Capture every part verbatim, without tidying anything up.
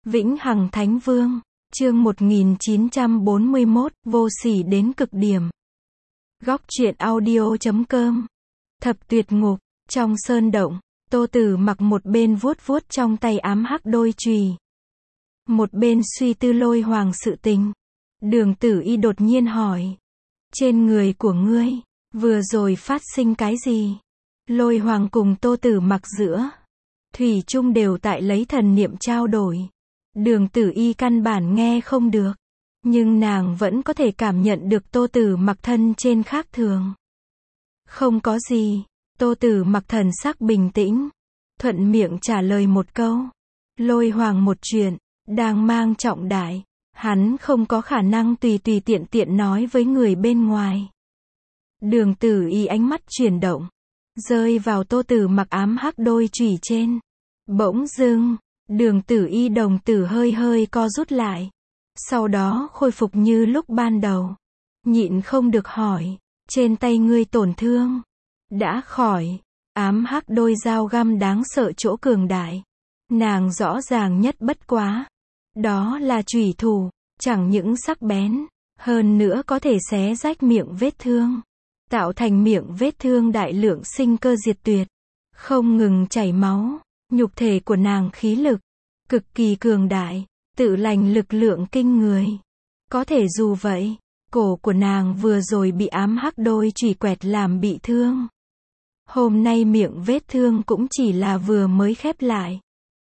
Vĩnh Hằng Thánh Vương, chương một nghìn chín trăm bốn mươi mốt, vô sỉ đến cực điểm. Góc truyện audio chấm com. Thập tuyệt ngục, trong sơn động, Tô Tử Mặc một bên vuốt vuốt trong tay ám hắc đôi chùy, một bên suy tư Lôi Hoàng sự tình. Đường Tử Y đột nhiên hỏi, trên người của ngươi, vừa rồi phát sinh cái gì? Lôi Hoàng cùng Tô Tử Mặc giữa thủy chung đều tại lấy thần niệm trao đổi. Đường Tử Y căn bản nghe không được, nhưng nàng vẫn có thể cảm nhận được Tô Tử Mặc thân trên khác thường. Không có gì, Tô Tử Mặc thần sắc bình tĩnh, thuận miệng trả lời một câu. Lôi Hoàng một chuyện, đang mang trọng đại, hắn không có khả năng tùy tùy tiện tiện nói với người bên ngoài. Đường Tử Y ánh mắt chuyển động, rơi vào Tô Tử Mặc ám hắc đôi chùy trên. Bỗng dưng, Đường Tử Y đồng tử hơi hơi co rút lại, sau đó khôi phục như lúc ban đầu. Nhịn không được hỏi, trên tay ngươi tổn thương đã khỏi? Ám hắc đôi dao găm đáng sợ chỗ cường đại, nàng rõ ràng nhất bất quá. Đó là chủy thủ, chẳng những sắc bén, hơn nữa có thể xé rách miệng vết thương, tạo thành miệng vết thương đại lượng sinh cơ diệt tuyệt, không ngừng chảy máu. Nhục thể của nàng khí lực cực kỳ cường đại, tự lành lực lượng kinh người. Có thể dù vậy, cổ của nàng vừa rồi bị ám hắc đôi chùy quẹt làm bị thương. Hôm nay miệng vết thương cũng chỉ là vừa mới khép lại,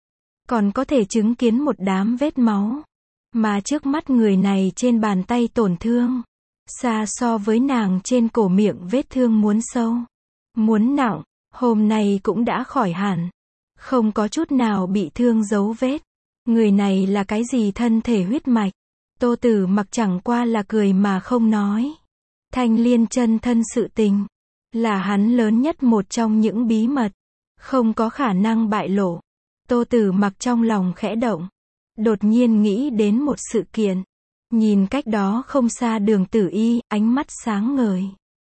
còn có thể chứng kiến một đám vết máu. Mà trước mắt người này trên bàn tay tổn thương, xa so với nàng trên cổ miệng vết thương muốn sâu, muốn nặng, hôm nay cũng đã khỏi hẳn, không có chút nào bị thương dấu vết. Người này là cái gì thân thể huyết mạch? Tô Tử Mặc chẳng qua là cười mà không nói. Thanh Liên chân thân sự tình, là hắn lớn nhất một trong những bí mật, không có khả năng bại lộ. Tô Tử Mặc trong lòng khẽ động, đột nhiên nghĩ đến một sự kiện. Nhìn cách đó không xa Đường Tử Y, ánh mắt sáng ngời,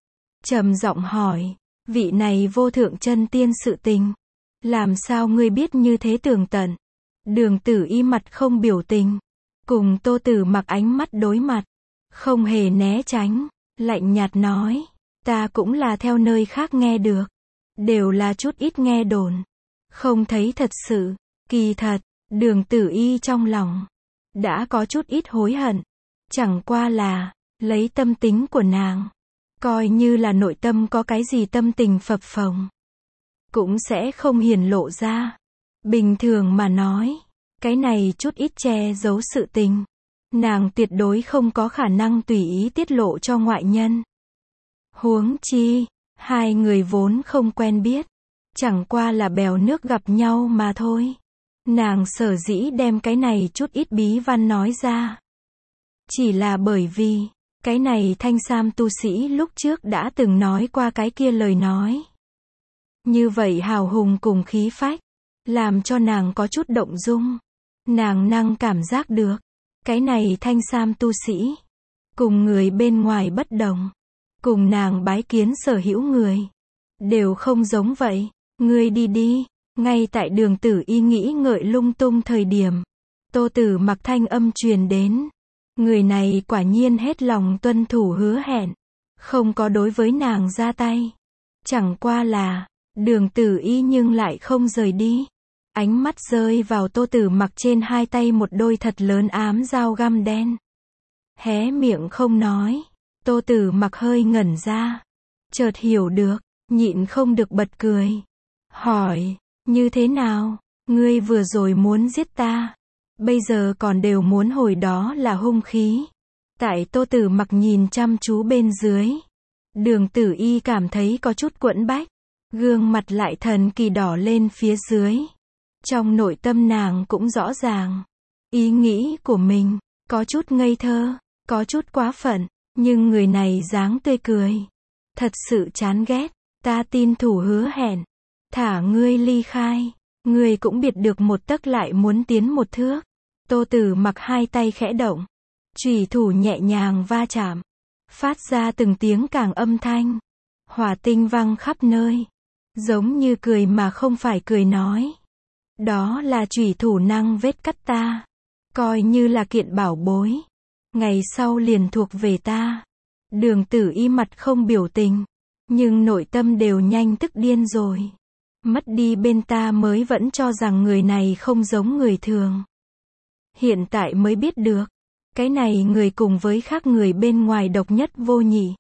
trầm giọng hỏi, vị này vô thượng chân tiên sự tình, làm sao ngươi biết như thế tường tận? Đường Tử Y mặt không biểu tình, cùng Tô Tử Mặc ánh mắt đối mặt, không hề né tránh, lạnh nhạt nói, ta cũng là theo nơi khác nghe được, đều là chút ít nghe đồn, không thấy thật sự. Kỳ thật, Đường Tử Y trong lòng đã có chút ít hối hận, chẳng qua là lấy tâm tính của nàng, coi như là nội tâm có cái gì tâm tình phập phồng, cũng sẽ không hiển lộ ra. Bình thường mà nói, cái này chút ít che giấu sự tình, nàng tuyệt đối không có khả năng tùy ý tiết lộ cho ngoại nhân. Huống chi, hai người vốn không quen biết, chẳng qua là bèo nước gặp nhau mà thôi. Nàng sở dĩ đem cái này chút ít bí văn nói ra, chỉ là bởi vì, cái này thanh sam tu sĩ lúc trước đã từng nói qua cái kia lời nói. Như vậy hào hùng cùng khí phách, làm cho nàng có chút động dung. Nàng năng cảm giác được, cái này thanh sam tu sĩ, cùng người bên ngoài bất đồng, cùng nàng bái kiến sở hữu người, đều không giống vậy. Ngươi đi đi. Ngay tại Đường Tử Y nghĩ ngợi lung tung thời điểm, Tô Tử Mặc thanh âm truyền đến. Người này quả nhiên hết lòng tuân thủ hứa hẹn, không có đối với nàng ra tay. Chẳng qua là, Đường Tử Y nhưng lại không rời đi. Ánh mắt rơi vào Tô Tử Mặc trên hai tay một đôi thật lớn ám dao găm đen. Hé miệng không nói. Tô Tử Mặc hơi ngẩn ra, chợt hiểu được, nhịn không được bật cười. Hỏi, như thế nào? Ngươi vừa rồi muốn giết ta, bây giờ còn đều muốn hồi đó là hung khí. Tại Tô Tử Mặc nhìn chăm chú bên dưới, Đường Tử Y cảm thấy có chút quẫn bách, gương mặt lại thần kỳ đỏ lên phía dưới. Trong nội tâm nàng cũng rõ ràng, ý nghĩ của mình, có chút ngây thơ, có chút quá phận, nhưng người này dáng tươi cười, thật sự chán ghét. Ta tin thủ hứa hẹn, thả ngươi ly khai, ngươi cũng biệt được một tấc lại muốn tiến một thước. Tô Tử Mặc hai tay khẽ động, chủy thủ nhẹ nhàng va chạm, phát ra từng tiếng càng âm thanh, hỏa tinh văng khắp nơi, giống như cười mà không phải cười nói. Đó là chủy thủ năng vết cắt ta. coi như là kiện bảo bối. Ngày sau liền thuộc về ta. Đường Tử Y mặt không biểu tình, nhưng nội tâm đều nhanh tức điên rồi. Mất đi bên ta mới vẫn cho rằng người này không giống người thường. Hiện tại mới biết được, cái này người cùng với khác người bên ngoài độc nhất vô nhị.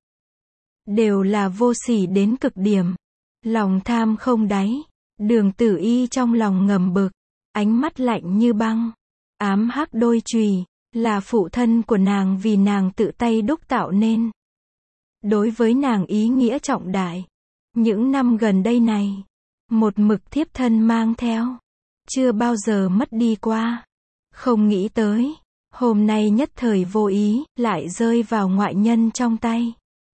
Đều là vô sỉ đến cực điểm. Lòng tham không đáy. Đường Tử Y trong lòng ngầm bực, ánh mắt lạnh như băng. Ám hắc đôi chùy, là phụ thân của nàng vì nàng tự tay đúc tạo nên. Đối với nàng ý nghĩa trọng đại. Những năm gần đây này, một mực thiếp thân mang theo, chưa bao giờ mất đi qua. Không nghĩ tới, hôm nay nhất thời vô ý, lại rơi vào ngoại nhân trong tay.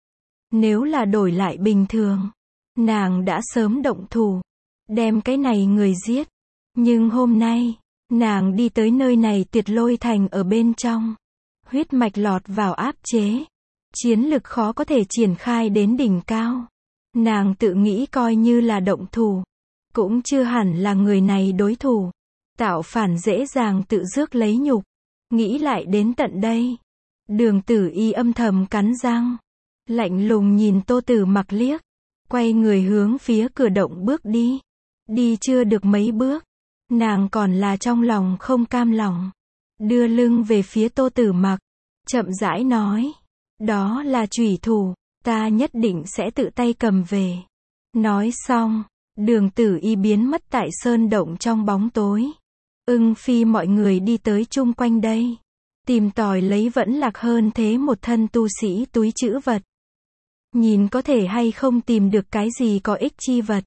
Nếu là đổi lại bình thường, nàng đã sớm động thủ, đem cái này người giết. Nhưng hôm nay, nàng đi tới nơi này Tuyệt Lôi Thành ở bên trong. Huyết mạch lọt vào áp chế. Chiến lực khó có thể triển khai đến đỉnh cao. Nàng tự nghĩ coi như là động thủ, cũng chưa hẳn là người này đối thủ. Tạo phản dễ dàng tự rước lấy nhục. Nghĩ lại đến tận đây, Đường Tử Y âm thầm cắn răng, lạnh lùng nhìn Tô Tử Mặc liếc, quay người hướng phía cửa động bước đi. Đi chưa được mấy bước, nàng còn là trong lòng không cam lòng, đưa lưng về phía Tô Tử Mặc, chậm rãi nói, đó là chủy thủ, ta nhất định sẽ tự tay cầm về. Nói xong, Đường Tử Y biến mất tại sơn động trong bóng tối. Ưng Phi mọi người đi tới chung quanh đây, tìm tòi lấy vẫn lạc hơn thế một thân tu sĩ túi trữ vật. Nhìn có thể hay không tìm được cái gì có ích chi vật.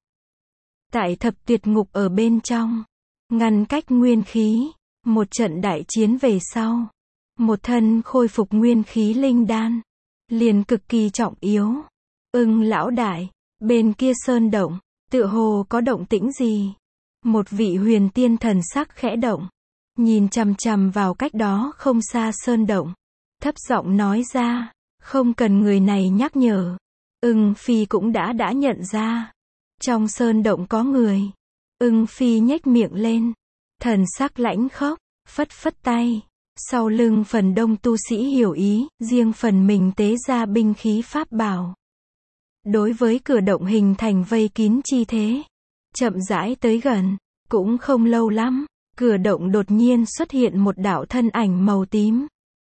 Tại thập tuyệt ngục ở bên trong, ngăn cách nguyên khí, một trận đại chiến về sau, một thân khôi phục nguyên khí linh đan, liền cực kỳ trọng yếu. Ưng lão đại, bên kia sơn động, tựa hồ có động tĩnh gì? Một vị huyền tiên thần sắc khẽ động, nhìn chằm chằm vào cách đó không xa sơn động, thấp giọng nói ra, không cần người này nhắc nhở. Ưng Phi cũng đã đã nhận ra, trong sơn động có người. Ưng Phi nhếch miệng lên, thần sắc lãnh khốc, phất phất tay. Sau lưng phần đông tu sĩ hiểu ý, riêng phần mình tế ra binh khí pháp bảo. Đối với cửa động hình thành vây kín chi thế, chậm rãi tới gần, cũng không lâu lắm, cửa động đột nhiên xuất hiện một đạo thân ảnh màu tím.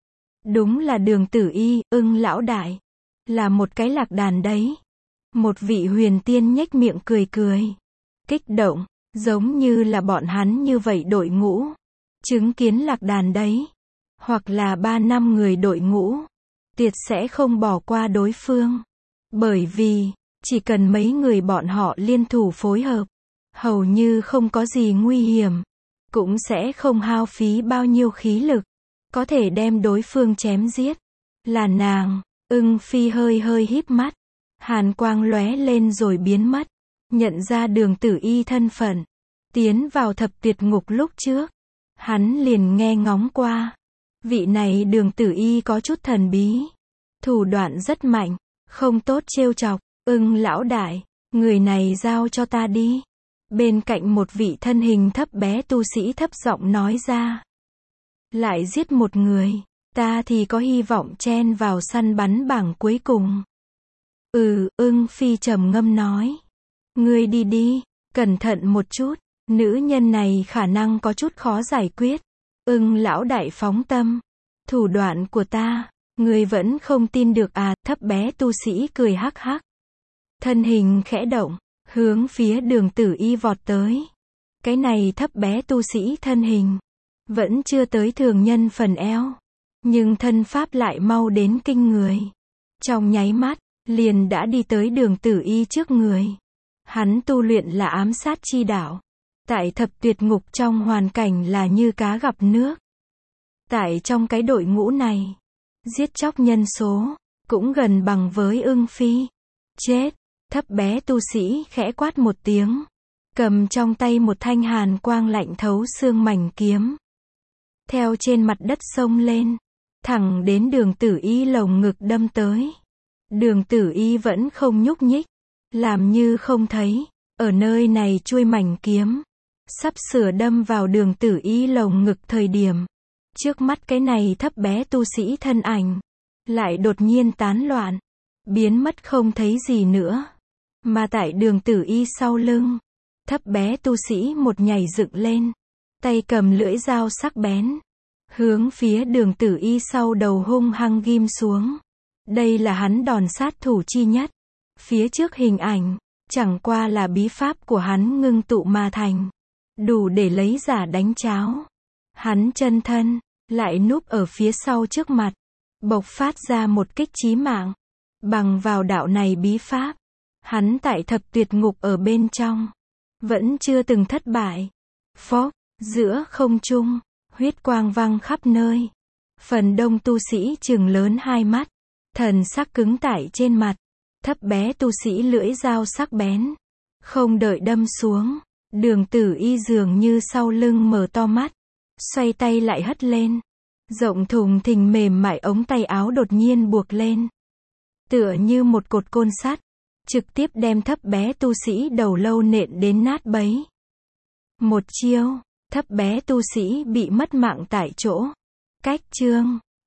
Đúng là Đường Tử Y, Ưng lão đại, là một cái lạc đàn đấy. Một vị huyền tiên nhếch miệng cười cười, kích động, giống như là bọn hắn như vậy đội ngũ, chứng kiến lạc đàn đấy, hoặc là ba năm người đội ngũ, tuyệt sẽ không bỏ qua đối phương. Bởi vì, chỉ cần mấy người bọn họ liên thủ phối hợp, hầu như không có gì nguy hiểm, cũng sẽ không hao phí bao nhiêu khí lực, có thể đem đối phương chém giết. Là nàng. Ưng Phi hơi hơi híp mắt, hàn quang lóe lên rồi biến mất, nhận ra Đường Tử Y thân phận. Tiến vào thập tuyệt ngục lúc trước, hắn liền nghe ngóng qua. Vị này Đường Tử Y có chút thần bí, thủ đoạn rất mạnh, không tốt trêu chọc. Ưng lão đại, người này giao cho ta đi. Bên cạnh một vị thân hình thấp bé tu sĩ thấp giọng nói ra. Lại giết một người, ta thì có hy vọng chen vào săn bắn bảng cuối cùng. Ừ, Ưng Phi trầm ngâm nói. Ngươi đi đi, cẩn thận một chút, nữ nhân này khả năng có chút khó giải quyết. Ưng lão đại phóng tâm, thủ đoạn của ta, ngươi vẫn không tin được à? Thấp bé tu sĩ cười hắc hắc. Thân hình khẽ động, hướng phía Đường Tử Y vọt tới. Cái này thấp bé tu sĩ thân hình, vẫn chưa tới thường nhân phần eo, nhưng thân pháp lại mau đến kinh người. Trong nháy mắt, liền đã đi tới Đường Tử Y trước người. Hắn tu luyện là ám sát chi đạo. Tại thập tuyệt ngục trong hoàn cảnh là như cá gặp nước. Tại trong cái đội ngũ này, giết chóc nhân số, cũng gần bằng với Ưng Phi. Chết, thấp bé tu sĩ khẽ quát một tiếng. Cầm trong tay một thanh hàn quang lạnh thấu xương mảnh kiếm. Theo trên mặt đất xông lên, thẳng đến Đường Tử Y lồng ngực đâm tới. Đường Tử Y vẫn không nhúc nhích, làm như không thấy. Ở nơi này chuôi mảnh kiếm, sắp sửa đâm vào Đường Tử Y lồng ngực thời điểm, Trước mắt cái này thấp bé tu sĩ thân ảnh, lại đột nhiên tán loạn, biến mất không thấy gì nữa. Mà tại Đường Tử Y sau lưng, thấp bé tu sĩ một nhảy dựng lên, tay cầm lưỡi dao sắc bén, hướng phía Đường Tử Y sau đầu hung hăng ghim xuống. Đây là hắn đòn sát thủ chi nhất. Phía trước hình ảnh, chẳng qua là bí pháp của hắn ngưng tụ mà thành, đủ để lấy giả đánh cháo. Hắn chân thân, lại núp ở phía sau trước mặt, bộc phát ra một kích chí mạng. Bằng vào đạo này bí pháp, hắn tại thập tuyệt ngục ở bên trong, vẫn chưa từng thất bại. Phốc, giữa không trung, huyết quang văng khắp nơi. Phần đông tu sĩ trừng lớn hai mắt, thần sắc cứng tại trên mặt. Thấp bé tu sĩ lưỡi dao sắc bén, không đợi đâm xuống, Đường Tử Y dường như sau lưng mở to mắt, xoay tay lại hất lên. Rộng thùng thình mềm mại ống tay áo đột nhiên buộc lên, tựa như một cột côn sắt, trực tiếp đem thấp bé tu sĩ đầu lâu nện đến nát bấy. Một chiêu, thấp bé tu sĩ bị mất mạng tại chỗ. Cách chương